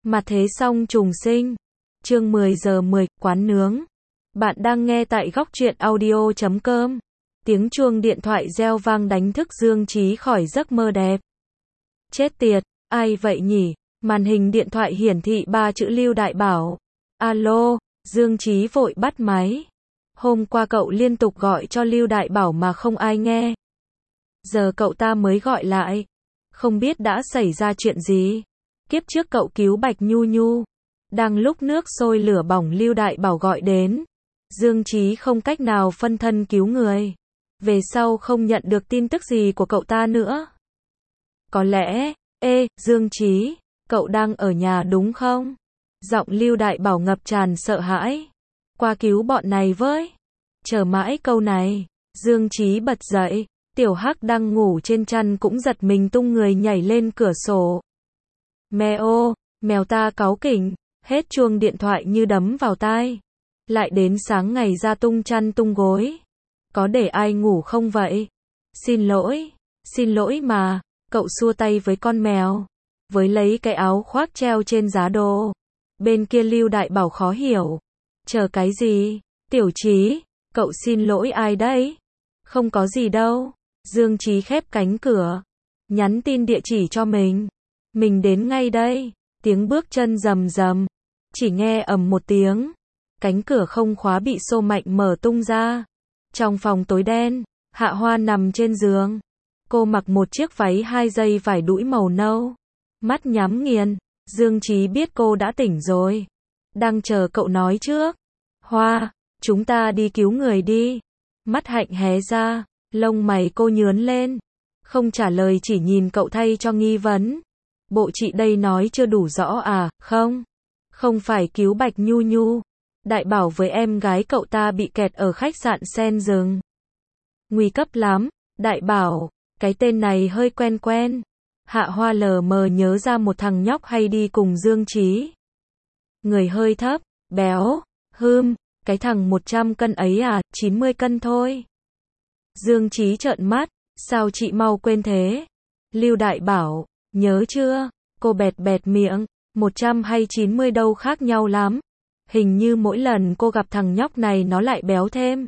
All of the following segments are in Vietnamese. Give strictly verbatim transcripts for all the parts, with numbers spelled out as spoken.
Mặt thế xong trùng sinh. Chương mười giờ mười, quán nướng. Bạn đang nghe tại góc truyện audio chấm com. Tiếng chuông điện thoại reo vang đánh thức Dương Chí khỏi giấc mơ đẹp. Chết tiệt, ai vậy nhỉ? Màn hình điện thoại hiển thị ba chữ Lưu Đại Bảo. Alo, Dương Chí vội bắt máy. Hôm qua cậu liên tục gọi cho Lưu Đại Bảo mà không ai nghe. Giờ cậu ta mới gọi lại. Không biết đã xảy ra chuyện gì. Kiếp trước cậu cứu Bạch Nhu Nhu. Đang lúc nước sôi lửa bỏng Lưu Đại Bảo gọi đến. Dương Chí không cách nào phân thân cứu người. Về sau không nhận được tin tức gì của cậu ta nữa. Có lẽ, ê, Dương Chí, cậu đang ở nhà đúng không? Giọng Lưu Đại Bảo ngập tràn sợ hãi. Qua cứu bọn này với. Chờ mãi câu này, Dương Chí bật dậy. Tiểu Hắc đang ngủ trên chăn cũng giật mình tung người nhảy lên cửa sổ. Mèo, mèo ta cáu kỉnh, hết chuông điện thoại như đấm vào tai. Lại đến sáng ngày ra tung chăn tung gối. Có để ai ngủ không vậy? Xin lỗi, xin lỗi mà, cậu xua tay với con mèo. Với lấy cái áo khoác treo trên giá đồ. Bên kia Lưu Đại Bảo khó hiểu. Chờ cái gì? Tiểu Chí, cậu xin lỗi ai đấy? Không có gì đâu. Dương Chí khép cánh cửa. Nhắn tin địa chỉ cho mình. Mình đến ngay đây. Tiếng bước chân rầm rầm. Chỉ nghe ầm một tiếng. Cánh cửa không khóa bị xô mạnh mở tung ra. Trong phòng tối đen, Hạ Hoa nằm trên giường. Cô mặc một chiếc váy hai dây vải đũi màu nâu. Mắt nhắm nghiền. Dương Chí biết cô đã tỉnh rồi. Đang chờ cậu nói trước. Hoa, chúng ta đi cứu người đi. Mắt Hạnh hé ra. Lông mày cô nhướn lên. Không trả lời chỉ nhìn cậu thay cho nghi vấn. Bộ chị đây nói chưa đủ rõ à, không? Không phải cứu Bạch Nhu Nhu. Đại Bảo với em gái cậu ta bị kẹt ở khách sạn Sen Rừng. Nguy cấp lắm. Đại Bảo, cái tên này hơi quen quen. Hạ Hoa lờ mờ nhớ ra một thằng nhóc hay đi cùng Dương Chí. Người hơi thấp, béo, hươm, cái thằng một trăm cân ấy à, chín mươi cân thôi. Dương Chí trợn mắt, sao chị mau quên thế? Lưu Đại Bảo, nhớ chưa? Cô bẹt bẹt miệng, một trăm hay chín mươi đâu khác nhau lắm. Hình như mỗi lần cô gặp thằng nhóc này nó lại béo thêm.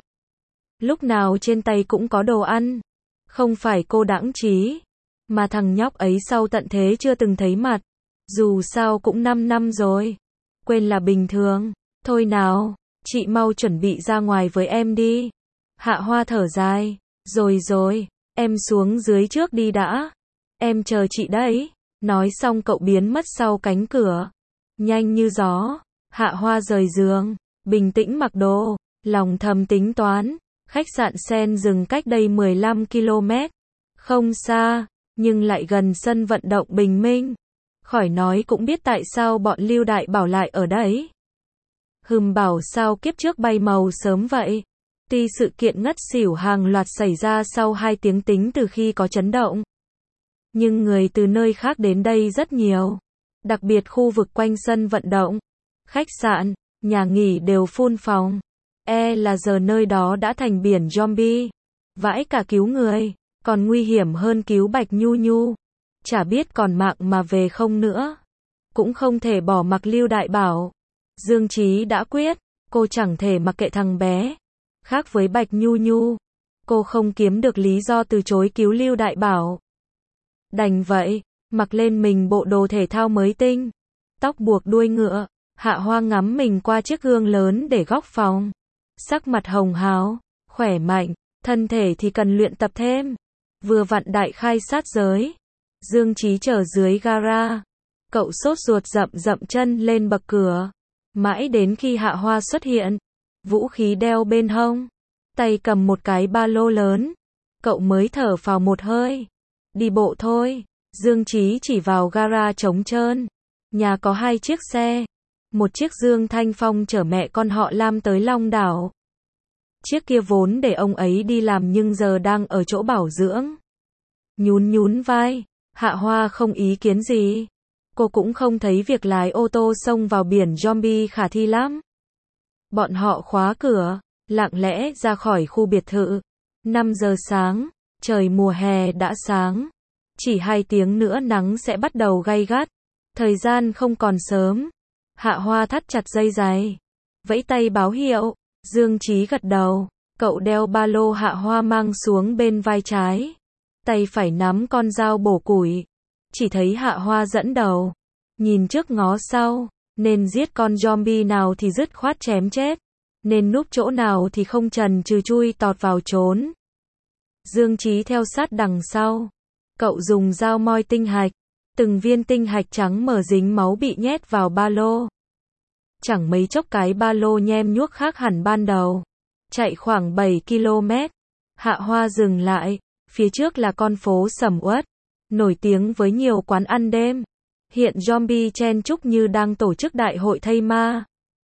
Lúc nào trên tay cũng có đồ ăn. Không phải cô đãng trí. Mà thằng nhóc ấy sau tận thế chưa từng thấy mặt. Dù sao cũng năm năm rồi. Quên là bình thường. Thôi nào, chị mau chuẩn bị ra ngoài với em đi. Hạ Hoa thở dài. Rồi rồi, em xuống dưới trước đi đã. Em chờ chị đấy. Nói xong cậu biến mất sau cánh cửa. Nhanh như gió. Hạ Hoa rời giường. Bình tĩnh mặc đồ. Lòng thầm tính toán. Khách sạn Sen Rừng cách đây mười lăm ki lô mét. Không xa, nhưng lại gần sân vận động Bình Minh. Khỏi nói cũng biết tại sao bọn Lưu Đại Bảo lại ở đấy. Hừm, bảo sao kiếp trước bay màu sớm vậy. Tuy sự kiện ngất xỉu hàng loạt xảy ra sau hai tiếng tính từ khi có chấn động. Nhưng người từ nơi khác đến đây rất nhiều. Đặc biệt khu vực quanh sân vận động. Khách sạn, nhà nghỉ đều full phòng. E là giờ nơi đó đã thành biển zombie. Vãi cả cứu người. Còn nguy hiểm hơn cứu Bạch Nhu Nhu. Chả biết còn mạng mà về không nữa. Cũng không thể bỏ mặc Lưu Đại Bảo. Dương Chí đã quyết. Cô chẳng thể mặc kệ thằng bé. Khác với Bạch Nhu Nhu. Cô không kiếm được lý do từ chối cứu Lưu Đại Bảo. Đành vậy. Mặc lên mình bộ đồ thể thao mới tinh. Tóc buộc đuôi ngựa. Hạ Hoa ngắm mình qua chiếc gương lớn để góc phòng. Sắc mặt hồng hào. Khỏe mạnh. Thân thể thì cần luyện tập thêm. Vừa vặn đại khai sát giới. Dương Chí chờ dưới gara. Cậu sốt ruột dậm dậm chân lên bậc cửa. Mãi đến khi Hạ Hoa xuất hiện. Vũ khí đeo bên hông. Tay cầm một cái ba lô lớn. Cậu mới thở phào một hơi. Đi bộ thôi. Dương Chí chỉ vào gara trống trơn. Nhà có hai chiếc xe. Một chiếc Dương Thanh Phong chở mẹ con họ Lam tới Long Đảo. Chiếc kia vốn để ông ấy đi làm nhưng giờ đang ở chỗ bảo dưỡng. Nhún nhún vai. Hạ Hoa không ý kiến gì. Cô cũng không thấy việc lái ô tô xông vào biển zombie khả thi lắm. Bọn họ khóa cửa, lặng lẽ ra khỏi khu biệt thự. năm giờ sáng, trời mùa hè đã sáng. Chỉ hai tiếng nữa nắng sẽ bắt đầu gay gắt. Thời gian không còn sớm. Hạ Hoa thắt chặt dây giày, vẫy tay báo hiệu. Dương Chí gật đầu. Cậu đeo ba lô Hạ Hoa mang xuống bên vai trái, tay phải nắm con dao bổ củi. Chỉ thấy Hạ Hoa dẫn đầu, nhìn trước ngó sau, nên giết con zombie nào thì dứt khoát chém chết, nên núp chỗ nào thì không chần chừ chui tọt vào trốn. Dương Chí theo sát đằng sau. Cậu dùng dao moi tinh hạch, từng viên tinh hạch trắng mờ dính máu bị nhét vào ba lô. Chẳng mấy chốc cái ba lô nhem nhuốc khác hẳn ban đầu. Chạy khoảng bảy ki lô mét, Hạ Hoa dừng lại, phía trước là con phố sầm uất, nổi tiếng với nhiều quán ăn đêm. Hiện zombie chen chúc như đang tổ chức đại hội thây ma.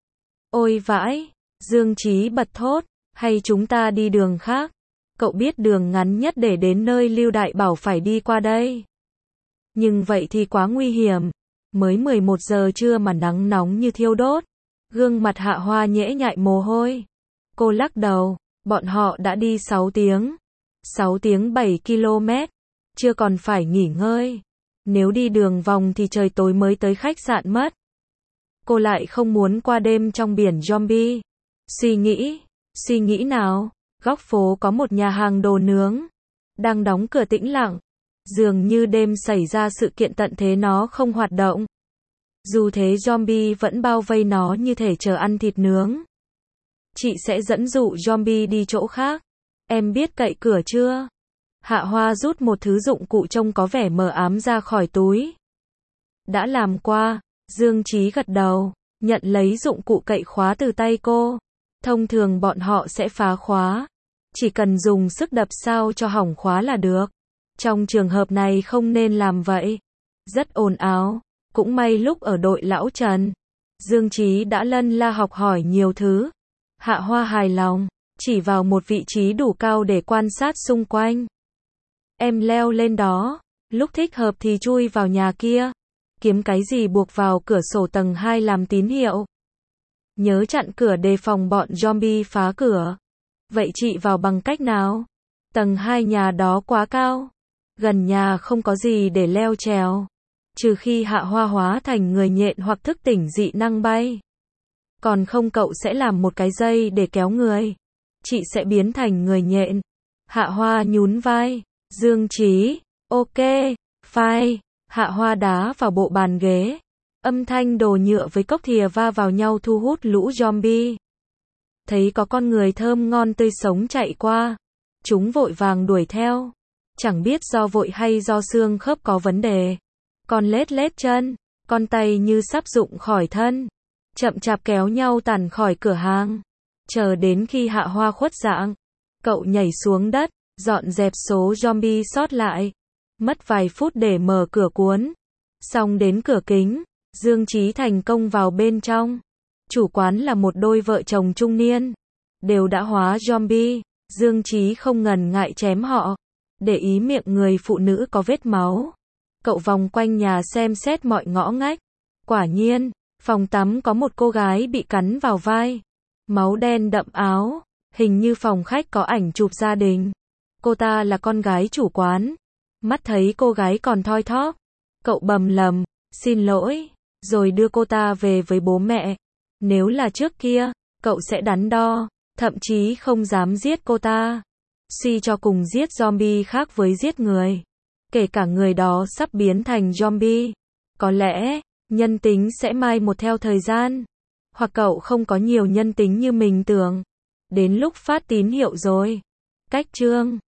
Ôi vãi, Dương Chí bật thốt, hay chúng ta đi đường khác? Cậu biết đường ngắn nhất để đến nơi Lưu Đại bảo phải đi qua đây. Nhưng vậy thì quá nguy hiểm, mới mười một giờ trưa mà nắng nóng như thiêu đốt. Gương mặt Hạ Hoa nhễ nhại mồ hôi. Cô lắc đầu, bọn họ đã đi sáu tiếng. sáu tiếng bảy ki lô mét, chưa còn phải nghỉ ngơi. Nếu đi đường vòng thì trời tối mới tới khách sạn mất. Cô lại không muốn qua đêm trong biển zombie. Suy nghĩ, suy nghĩ nào, góc phố có một nhà hàng đồ nướng, đang đóng cửa tĩnh lặng. Dường như đêm xảy ra sự kiện tận thế nó không hoạt động. Dù thế zombie vẫn bao vây nó như thể chờ ăn thịt nướng. Chị sẽ dẫn dụ zombie đi chỗ khác. Em biết cậy cửa chưa? Hạ Hoa rút một thứ dụng cụ trông có vẻ mờ ám ra khỏi túi. Đã làm qua. Dương Chí gật đầu, nhận lấy dụng cụ cậy khóa từ tay cô. Thông thường bọn họ sẽ phá khóa. Chỉ cần dùng sức đập sao cho hỏng khóa là được. Trong trường hợp này không nên làm vậy. Rất ồn ào. Cũng may lúc ở đội lão Trần, Dương Chí đã lân la học hỏi nhiều thứ. Hạ Hoa hài lòng, chỉ vào một vị trí đủ cao để quan sát xung quanh. Em leo lên đó, lúc thích hợp thì chui vào nhà kia. Kiếm cái gì buộc vào cửa sổ tầng hai làm tín hiệu. Nhớ chặn cửa đề phòng bọn zombie phá cửa. Vậy chị vào bằng cách nào? Tầng hai nhà đó quá cao. Gần nhà không có gì để leo trèo. Trừ khi Hạ Hoa hóa thành người nhện hoặc thức tỉnh dị năng bay. Còn không cậu sẽ làm một cái dây để kéo người. Chị sẽ biến thành người nhện. Hạ Hoa nhún vai. Dương Chí, ok, fine. Hạ Hoa đá vào bộ bàn ghế. Âm thanh đồ nhựa với cốc thìa va vào nhau thu hút lũ zombie. Thấy có con người thơm ngon tươi sống chạy qua. Chúng vội vàng đuổi theo. Chẳng biết do vội hay do xương khớp có vấn đề. Con lết lết chân, con tay như sắp rụng khỏi thân. Chậm chạp kéo nhau tản khỏi cửa hàng. Chờ đến khi Hạ Hoa khuất dạng, cậu nhảy xuống đất, dọn dẹp số zombie sót lại. Mất vài phút để mở cửa cuốn. Xong đến cửa kính, Dương Chí thành công vào bên trong. Chủ quán là một đôi vợ chồng trung niên. Đều đã hóa zombie. Dương Chí không ngần ngại chém họ. Để ý miệng người phụ nữ có vết máu. Cậu vòng quanh nhà xem xét mọi ngõ ngách. Quả nhiên, phòng tắm có một cô gái bị cắn vào vai. Máu đen đậm áo. Hình như phòng khách có ảnh chụp gia đình. Cô ta là con gái chủ quán. Mắt thấy cô gái còn thoi thóp. Cậu bầm lầm, xin lỗi, rồi đưa cô ta về với bố mẹ. Nếu là trước kia, cậu sẽ đắn đo, thậm chí không dám giết cô ta. Suy cho cùng giết zombie khác với giết người. Kể cả người đó sắp biến thành zombie. Có lẽ, nhân tính sẽ mai một theo thời gian. Hoặc cậu không có nhiều nhân tính như mình tưởng. Đến lúc phát tín hiệu rồi. Cách chương